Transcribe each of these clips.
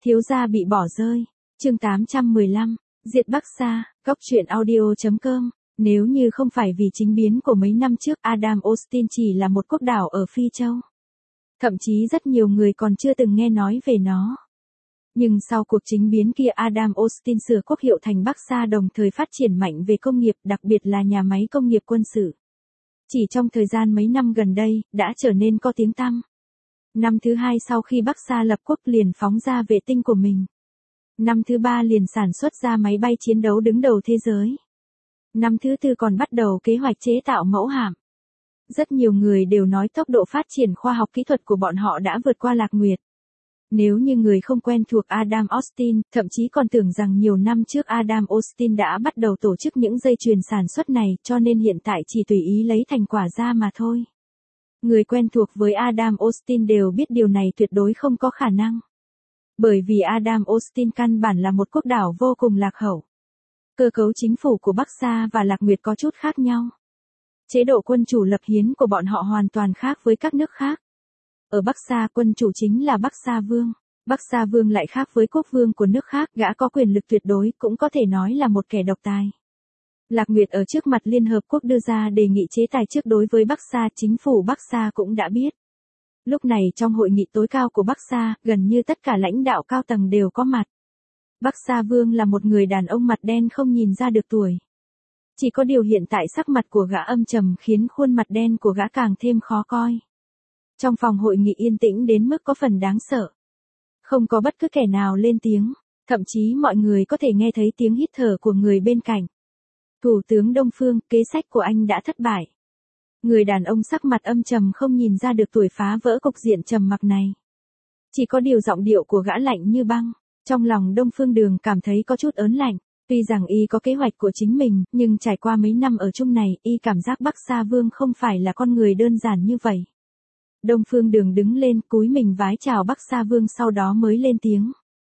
Thiếu gia bị bỏ rơi. Chương 815. Diệt Bắc Sa. Góc truyện audio.com. Nếu như không phải vì chính biến của mấy năm trước, Adam Austin chỉ là một quốc đảo ở Phi Châu. Thậm chí rất nhiều người còn chưa từng nghe nói về nó. Nhưng sau cuộc chính biến kia, Adam Austin sửa quốc hiệu thành Bắc Sa, đồng thời phát triển mạnh về công nghiệp, đặc biệt là nhà máy công nghiệp quân sự. Chỉ trong thời gian mấy năm gần đây, đã trở nên có tiếng tăm. Năm thứ hai sau khi Bắc Sa lập quốc liền phóng ra vệ tinh của mình. Năm thứ ba liền sản xuất ra máy bay chiến đấu đứng đầu thế giới. Năm thứ tư còn bắt đầu kế hoạch chế tạo mẫu hạm. Rất nhiều người đều nói tốc độ phát triển khoa học kỹ thuật của bọn họ đã vượt qua Lạc Nguyệt. Nếu như người không quen thuộc Adam Austin, thậm chí còn tưởng rằng nhiều năm trước Adam Austin đã bắt đầu tổ chức những dây chuyền sản xuất này, cho nên hiện tại chỉ tùy ý lấy thành quả ra mà thôi. Người quen thuộc với Adam Austin đều biết điều này tuyệt đối không có khả năng. Bởi vì Adam Austin căn bản là một quốc đảo vô cùng lạc hậu. Cơ cấu chính phủ của Bắc Sa và Lạc Nguyệt có chút khác nhau. Chế độ quân chủ lập hiến của bọn họ hoàn toàn khác với các nước khác. Ở Bắc Sa, quân chủ chính là Bắc Sa Vương. Bắc Sa Vương lại khác với quốc vương của nước khác, gã có quyền lực tuyệt đối, cũng có thể nói là một kẻ độc tài. Lạc Nguyệt ở trước mặt Liên Hợp Quốc đưa ra đề nghị chế tài trước đối với Bắc Sa, chính phủ Bắc Sa cũng đã biết. Lúc này trong hội nghị tối cao của Bắc Sa, gần như tất cả lãnh đạo cao tầng đều có mặt. Bắc Sa Vương là một người đàn ông mặt đen không nhìn ra được tuổi. Chỉ có điều hiện tại sắc mặt của gã âm trầm khiến khuôn mặt đen của gã càng thêm khó coi. Trong phòng hội nghị yên tĩnh đến mức có phần đáng sợ. Không có bất cứ kẻ nào lên tiếng, thậm chí mọi người có thể nghe thấy tiếng hít thở của người bên cạnh. Thủ tướng Đông Phương, kế sách của anh đã thất bại. Người đàn ông sắc mặt âm trầm không nhìn ra được tuổi phá vỡ cục diện trầm mặc này. Chỉ có điều giọng điệu của gã lạnh như băng. Trong lòng Đông Phương Đường cảm thấy có chút ớn lạnh. Tuy rằng y có kế hoạch của chính mình, nhưng trải qua mấy năm ở chung này, y cảm giác Bắc Sa Vương không phải là con người đơn giản như vậy. Đông Phương Đường đứng lên, cúi mình vái chào Bắc Sa Vương, sau đó mới lên tiếng.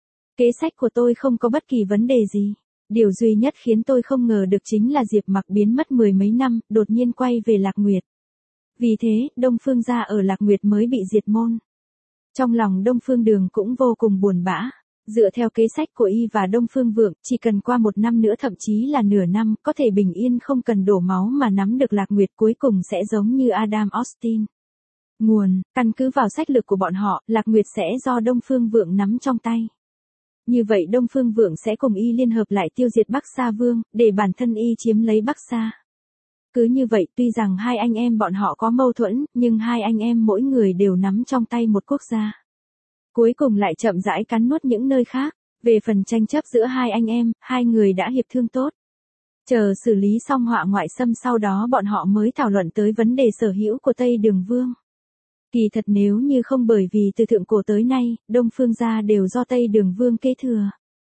Kế sách của tôi không có bất kỳ vấn đề gì. Điều duy nhất khiến tôi không ngờ được chính là Diệp Mặc biến mất mười mấy năm, đột nhiên quay về Lạc Nguyệt. Vì thế, Đông Phương gia ở Lạc Nguyệt mới bị diệt môn. Trong lòng Đông Phương Đường cũng vô cùng buồn bã. Dựa theo kế sách của y và Đông Phương Vượng, chỉ cần qua một năm nữa, thậm chí là nửa năm, có thể bình yên không cần đổ máu mà nắm được Lạc Nguyệt, cuối cùng sẽ giống như Adam Austin. Nguồn, căn cứ vào sách lược của bọn họ, Lạc Nguyệt sẽ do Đông Phương Vượng nắm trong tay. Như vậy Đông Phương Vượng sẽ cùng y liên hợp lại tiêu diệt Bắc Sa Vương, để bản thân y chiếm lấy Bắc Sa. Cứ như vậy, tuy rằng hai anh em bọn họ có mâu thuẫn, nhưng hai anh em mỗi người đều nắm trong tay một quốc gia. Cuối cùng lại chậm rãi cắn nuốt những nơi khác. Về phần tranh chấp giữa hai anh em, hai người đã hiệp thương tốt. Chờ xử lý xong họa ngoại xâm, sau đó bọn họ mới thảo luận tới vấn đề sở hữu của Tây Đường Vương. Kỳ thật nếu như không bởi vì từ thượng cổ tới nay, Đông Phương gia đều do Tây Đường Vương kế thừa.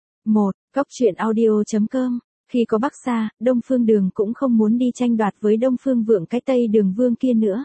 1. Góc truyện audio.com. Khi có Bắc Sa, Đông Phương Đường cũng không muốn đi tranh đoạt với Đông Phương Vượng cái Tây Đường Vương kia nữa.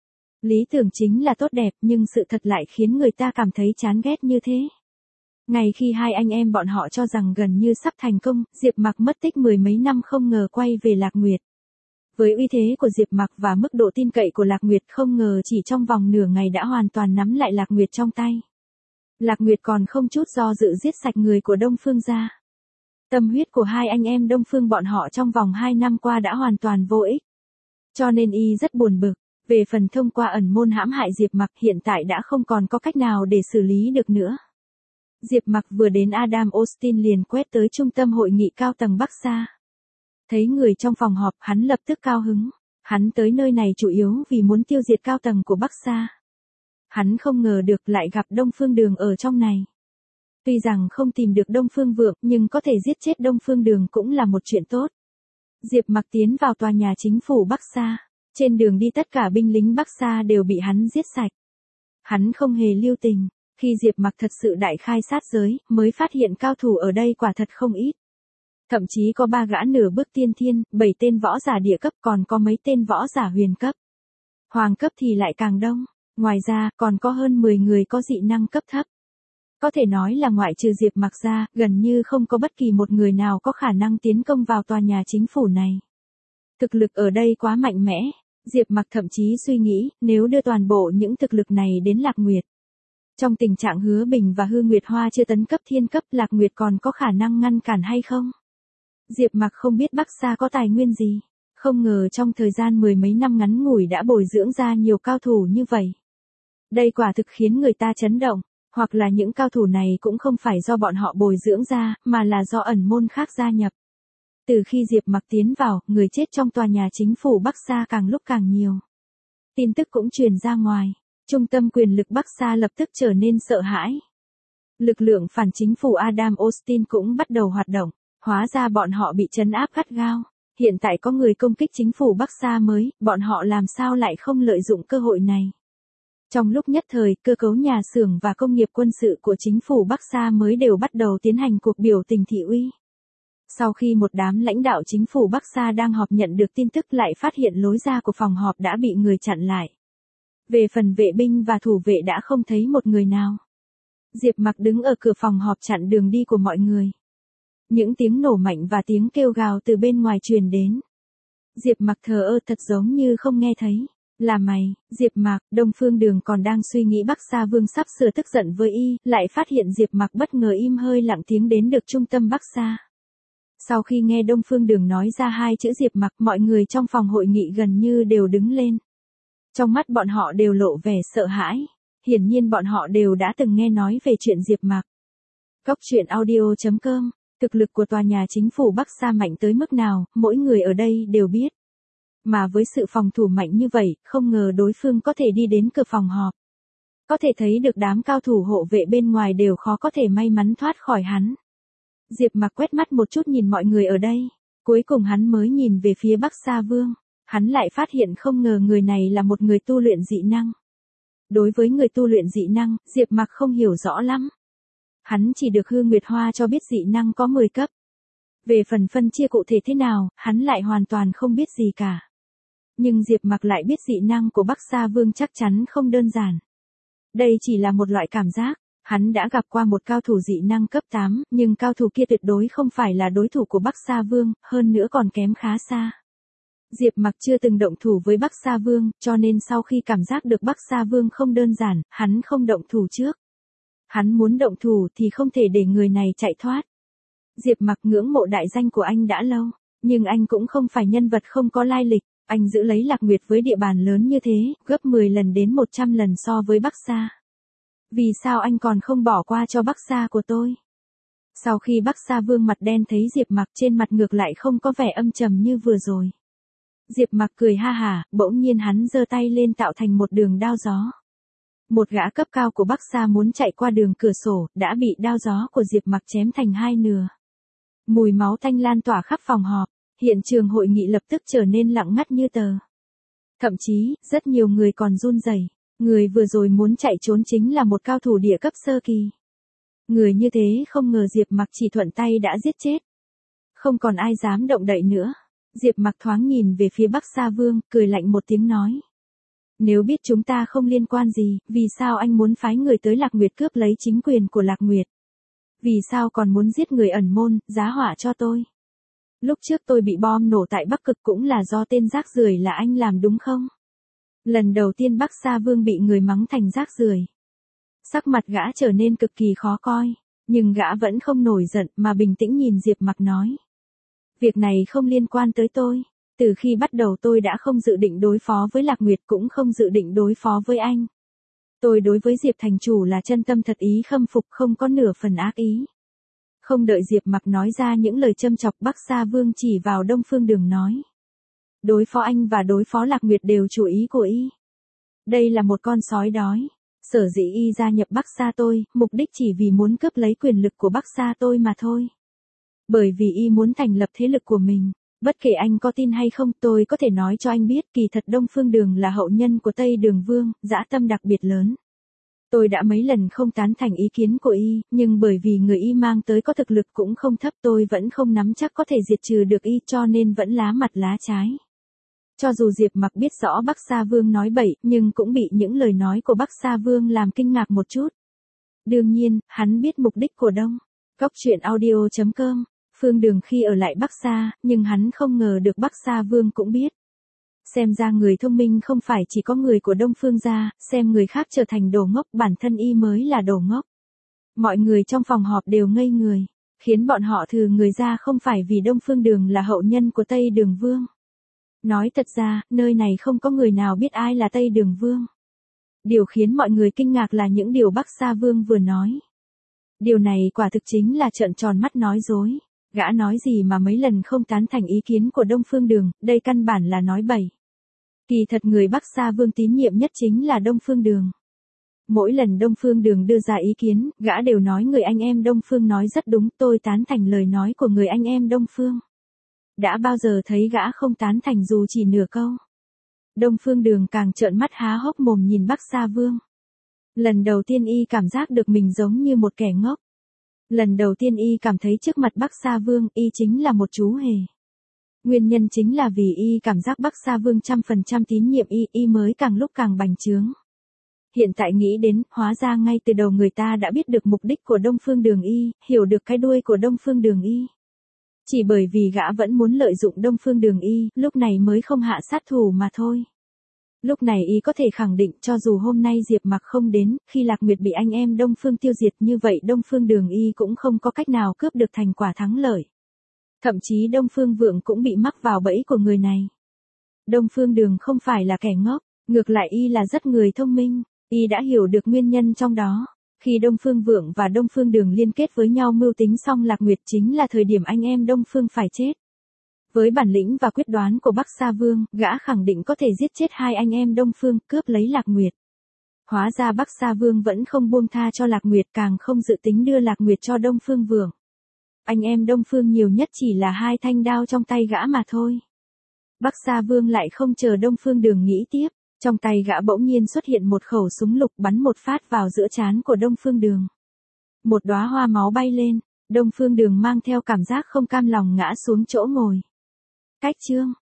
Lý tưởng chính là tốt đẹp, nhưng sự thật lại khiến người ta cảm thấy chán ghét như thế. Ngày khi hai anh em bọn họ cho rằng gần như sắp thành công, Diệp Mặc mất tích mười mấy năm không ngờ quay về Lạc Nguyệt. Với uy thế của Diệp Mặc và mức độ tin cậy của Lạc Nguyệt, không ngờ chỉ trong vòng nửa ngày đã hoàn toàn nắm lại Lạc Nguyệt trong tay. Lạc Nguyệt còn không chút do dự giết sạch người của Đông Phương gia. Tâm huyết của hai anh em Đông Phương bọn họ trong vòng 2 năm qua đã hoàn toàn vô ích. Cho nên y rất buồn bực. Về phần thông qua ẩn môn hãm hại Diệp Mặc, hiện tại đã không còn có cách nào để xử lý được nữa. Diệp Mặc vừa đến, Adam Austin liền quét tới trung tâm hội nghị cao tầng Bắc Sa. Thấy người trong phòng họp, hắn lập tức cao hứng. Hắn tới nơi này chủ yếu vì muốn tiêu diệt cao tầng của Bắc Sa. Hắn không ngờ được lại gặp Đông Phương Đường ở trong này. Tuy rằng không tìm được Đông Phương Vượng, nhưng có thể giết chết Đông Phương Đường cũng là một chuyện tốt. Diệp Mặc tiến vào tòa nhà chính phủ Bắc Sa. Trên đường đi tất cả binh lính Bắc Sa đều bị hắn giết sạch. Hắn không hề lưu tình. Khi Diệp Mặc thật sự đại khai sát giới, mới phát hiện cao thủ ở đây quả thật không ít. Thậm chí có 3 gã nửa bước tiên thiên, 7 tên võ giả địa cấp, còn có mấy tên võ giả huyền cấp. Hoàng cấp thì lại càng đông. Ngoài ra, còn có hơn 10 người có dị năng cấp thấp. Có thể nói là ngoại trừ Diệp Mặc ra, gần như không có bất kỳ một người nào có khả năng tiến công vào tòa nhà chính phủ này. Thực lực ở đây quá mạnh mẽ. Diệp Mặc thậm chí suy nghĩ, nếu đưa toàn bộ những thực lực này đến Lạc Nguyệt, Trong tình trạng Hứa Bình và Hư Nguyệt Hoa chưa tấn cấp thiên cấp, Lạc Nguyệt còn có khả năng ngăn cản hay không? Diệp Mặc không biết Bắc Sa có tài nguyên gì. Không ngờ trong thời gian mười mấy năm ngắn ngủi đã bồi dưỡng ra nhiều cao thủ như vậy. Đây quả thực khiến người ta chấn động, hoặc là những cao thủ này cũng không phải do bọn họ bồi dưỡng ra, mà là do ẩn môn khác gia nhập. Từ khi Diệp Mặc tiến vào, người chết trong tòa nhà chính phủ Bắc Sa càng lúc càng nhiều. Tin tức cũng truyền ra ngoài, trung tâm quyền lực Bắc Sa lập tức trở nên sợ hãi. Lực lượng phản chính phủ Adam Austin cũng bắt đầu hoạt động, hóa ra bọn họ bị trấn áp gắt gao. Hiện tại có người công kích chính phủ Bắc Sa mới, bọn họ làm sao lại không lợi dụng cơ hội này. Trong lúc nhất thời, cơ cấu nhà xưởng và công nghiệp quân sự của chính phủ Bắc Sa mới đều bắt đầu tiến hành cuộc biểu tình thị uy. Sau khi một đám lãnh đạo chính phủ Bắc Sa đang họp nhận được tin tức lại phát hiện lối ra của phòng họp đã bị người chặn lại. Về phần vệ binh và thủ vệ đã không thấy một người nào. Diệp Mặc đứng ở cửa phòng họp chặn đường đi của mọi người. Những tiếng nổ mạnh và tiếng kêu gào từ bên ngoài truyền đến. Diệp Mặc thờ ơ thật giống như không nghe thấy. Là mày, Diệp Mặc, Đông Phương Đường còn đang suy nghĩ Bắc Sa Vương sắp sửa tức giận với y, lại phát hiện Diệp Mặc bất ngờ im hơi lặng tiếng đến được trung tâm Bắc Sa. Sau khi nghe Đông Phương Đường nói ra hai chữ Diệp Mặc, mọi người trong phòng hội nghị gần như đều đứng lên. Trong mắt bọn họ đều lộ vẻ sợ hãi. Hiển nhiên bọn họ đều đã từng nghe nói về chuyện Diệp Mặc. Cốc.audio.com. Thực lực của tòa nhà chính phủ Bắc Sa mạnh tới mức nào, mỗi người ở đây đều biết. Mà với sự phòng thủ mạnh như vậy, không ngờ đối phương có thể đi đến cửa phòng họp. Có thể thấy được đám cao thủ hộ vệ bên ngoài đều khó có thể may mắn thoát khỏi hắn. Diệp Mặc quét mắt một chút nhìn mọi người ở đây. Cuối cùng hắn mới nhìn về phía Bắc Sa Vương. Hắn lại phát hiện không ngờ người này là một người tu luyện dị năng. Đối với người tu luyện dị năng, Diệp Mặc không hiểu rõ lắm. Hắn chỉ được Hư Nguyệt Hoa cho biết dị năng có 10 cấp. Về phần phân chia cụ thể thế nào, hắn lại hoàn toàn không biết gì cả. Nhưng Diệp Mặc lại biết dị năng của Bắc Sa Vương chắc chắn không đơn giản. Đây chỉ là một loại cảm giác. Hắn đã gặp qua một cao thủ dị năng cấp 8, nhưng cao thủ kia tuyệt đối không phải là đối thủ của Bắc Sa Vương, hơn nữa còn kém khá xa. Diệp Mặc chưa từng động thủ với Bắc Sa Vương, cho nên sau khi cảm giác được Bắc Sa Vương không đơn giản, hắn không động thủ trước. Hắn muốn động thủ thì không thể để người này chạy thoát. Diệp Mặc ngưỡng mộ đại danh của anh đã lâu, nhưng anh cũng không phải nhân vật không có lai lịch. Anh giữ lấy Lạc Nguyệt với địa bàn lớn như thế, gấp 10 lần đến 100 lần so với Bắc Sa. Vì sao anh còn không bỏ qua cho Bắc Sa của tôi? Sau khi Bắc Sa Vương mặt đen thấy Diệp Mặc trên mặt ngược lại không có vẻ âm trầm như vừa rồi. Diệp Mặc cười ha hả, bỗng nhiên hắn giơ tay lên tạo thành một đường đao gió. Một gã cấp cao của Bắc Sa muốn chạy qua đường cửa sổ, đã bị đao gió của Diệp Mặc chém thành hai nửa. Mùi máu tanh lan tỏa khắp phòng họp, hiện trường hội nghị lập tức trở nên lặng ngắt như tờ. Thậm chí, rất nhiều người còn run rẩy. Người vừa rồi muốn chạy trốn chính là một cao thủ địa cấp sơ kỳ. Người như thế không ngờ Diệp Mặc chỉ thuận tay đã giết chết. Không còn ai dám động đậy nữa. Diệp Mặc thoáng nhìn về phía Bắc Sa Vương, cười lạnh một tiếng nói. Nếu biết chúng ta không liên quan gì, vì sao anh muốn phái người tới Lạc Nguyệt cướp lấy chính quyền của Lạc Nguyệt? Vì sao còn muốn giết người ẩn môn, giá họa cho tôi? Lúc trước tôi bị bom nổ tại Bắc Cực cũng là do tên rác rưởi là anh làm đúng không? Lần đầu tiên Bắc Sa Vương bị người mắng thành rác rưởi. Sắc mặt gã trở nên cực kỳ khó coi, nhưng gã vẫn không nổi giận mà bình tĩnh nhìn Diệp Mặc nói. Việc này không liên quan tới tôi. Từ khi bắt đầu tôi đã không dự định đối phó với Lạc Nguyệt cũng không dự định đối phó với anh. Tôi đối với Diệp thành chủ là chân tâm thật ý khâm phục, không có nửa phần ác ý. Không đợi Diệp Mặc nói ra những lời châm chọc, Bắc Sa Vương chỉ vào Đông Phương Đường nói. Đối phó anh và đối phó Lạc Nguyệt đều chủ ý của y. Đây là một con sói đói. Sở dĩ y gia nhập Bắc Sa tôi, mục đích chỉ vì muốn cướp lấy quyền lực của Bắc Sa tôi mà thôi. Bởi vì y muốn thành lập thế lực của mình. Bất kể anh có tin hay không, tôi có thể nói cho anh biết, kỳ thật Đông Phương Đường là hậu nhân của Tây Đường Vương, dã tâm đặc biệt lớn. Tôi đã mấy lần không tán thành ý kiến của y, nhưng bởi vì người y mang tới có thực lực cũng không thấp, tôi vẫn không nắm chắc có thể diệt trừ được y, cho nên vẫn lá mặt lá trái. Cho dù Diệp Mặc biết rõ Bắc Sa Vương nói bậy, nhưng cũng bị những lời nói của Bắc Sa Vương làm kinh ngạc một chút. Đương nhiên, hắn biết mục đích của Đông. Cốc.audio.com. Phương Đường khi ở lại Bắc Sa, nhưng hắn không ngờ được Bắc Sa Vương cũng biết. Xem ra người thông minh không phải chỉ có người của Đông Phương gia, xem người khác trở thành đồ ngốc, bản thân y mới là đồ ngốc. Mọi người trong phòng họp đều ngây người, khiến bọn họ thừ người ra không phải vì Đông Phương Đường là hậu nhân của Tây Đường Vương. Nói thật ra, nơi này không có người nào biết ai là Tây Đường Vương. Điều khiến mọi người kinh ngạc là những điều Bắc Sa Vương vừa nói. Điều này quả thực chính là trợn tròn mắt nói dối. Gã nói gì mà mấy lần không tán thành ý kiến của Đông Phương Đường, đây căn bản là nói bậy. Kỳ thật người Bắc Sa Vương tín nhiệm nhất chính là Đông Phương Đường. Mỗi lần Đông Phương Đường đưa ra ý kiến, gã đều nói người anh em Đông Phương nói rất đúng, tôi tán thành lời nói của người anh em Đông Phương. Đã bao giờ thấy gã không tán thành dù chỉ nửa câu. Đông Phương Đường càng trợn mắt há hốc mồm nhìn Bắc Sa Vương. Lần đầu tiên y cảm giác được mình giống như một kẻ ngốc. Lần đầu tiên y cảm thấy trước mặt Bắc Sa Vương y chính là một chú hề. Nguyên nhân chính là vì y cảm giác Bắc Sa Vương 100% tín nhiệm y mới càng lúc càng bành trướng. Hiện tại nghĩ đến, hóa ra ngay từ đầu người ta đã biết được mục đích của Đông Phương Đường y, hiểu được cái đuôi của Đông Phương Đường y. Chỉ bởi vì gã vẫn muốn lợi dụng Đông Phương Đường y, lúc này mới không hạ sát thủ mà thôi. Lúc này y có thể khẳng định cho dù hôm nay Diệp Mặc không đến, khi Lạc Nguyệt bị anh em Đông Phương tiêu diệt như vậy Đông Phương Đường y cũng không có cách nào cướp được thành quả thắng lợi. Thậm chí Đông Phương Vượng cũng bị mắc vào bẫy của người này. Đông Phương Đường không phải là kẻ ngốc, ngược lại y là rất người thông minh, y đã hiểu được nguyên nhân trong đó. Khi Đông Phương Vượng và Đông Phương Đường liên kết với nhau mưu tính xong Lạc Nguyệt chính là thời điểm anh em Đông Phương phải chết. Với bản lĩnh và quyết đoán của Bắc Sa Vương, gã khẳng định có thể giết chết hai anh em Đông Phương, cướp lấy Lạc Nguyệt. Hóa ra Bắc Sa Vương vẫn không buông tha cho Lạc Nguyệt, càng không dự tính đưa Lạc Nguyệt cho Đông Phương Vượng. Anh em Đông Phương nhiều nhất chỉ là hai thanh đao trong tay gã mà thôi. Bắc Sa Vương lại không chờ Đông Phương Đường nghĩ tiếp, trong tay gã bỗng nhiên xuất hiện một khẩu súng lục bắn một phát vào giữa trán của Đông Phương Đường. Một đóa hoa máu bay lên, Đông Phương Đường mang theo cảm giác không cam lòng ngã xuống chỗ ngồi. Cách chương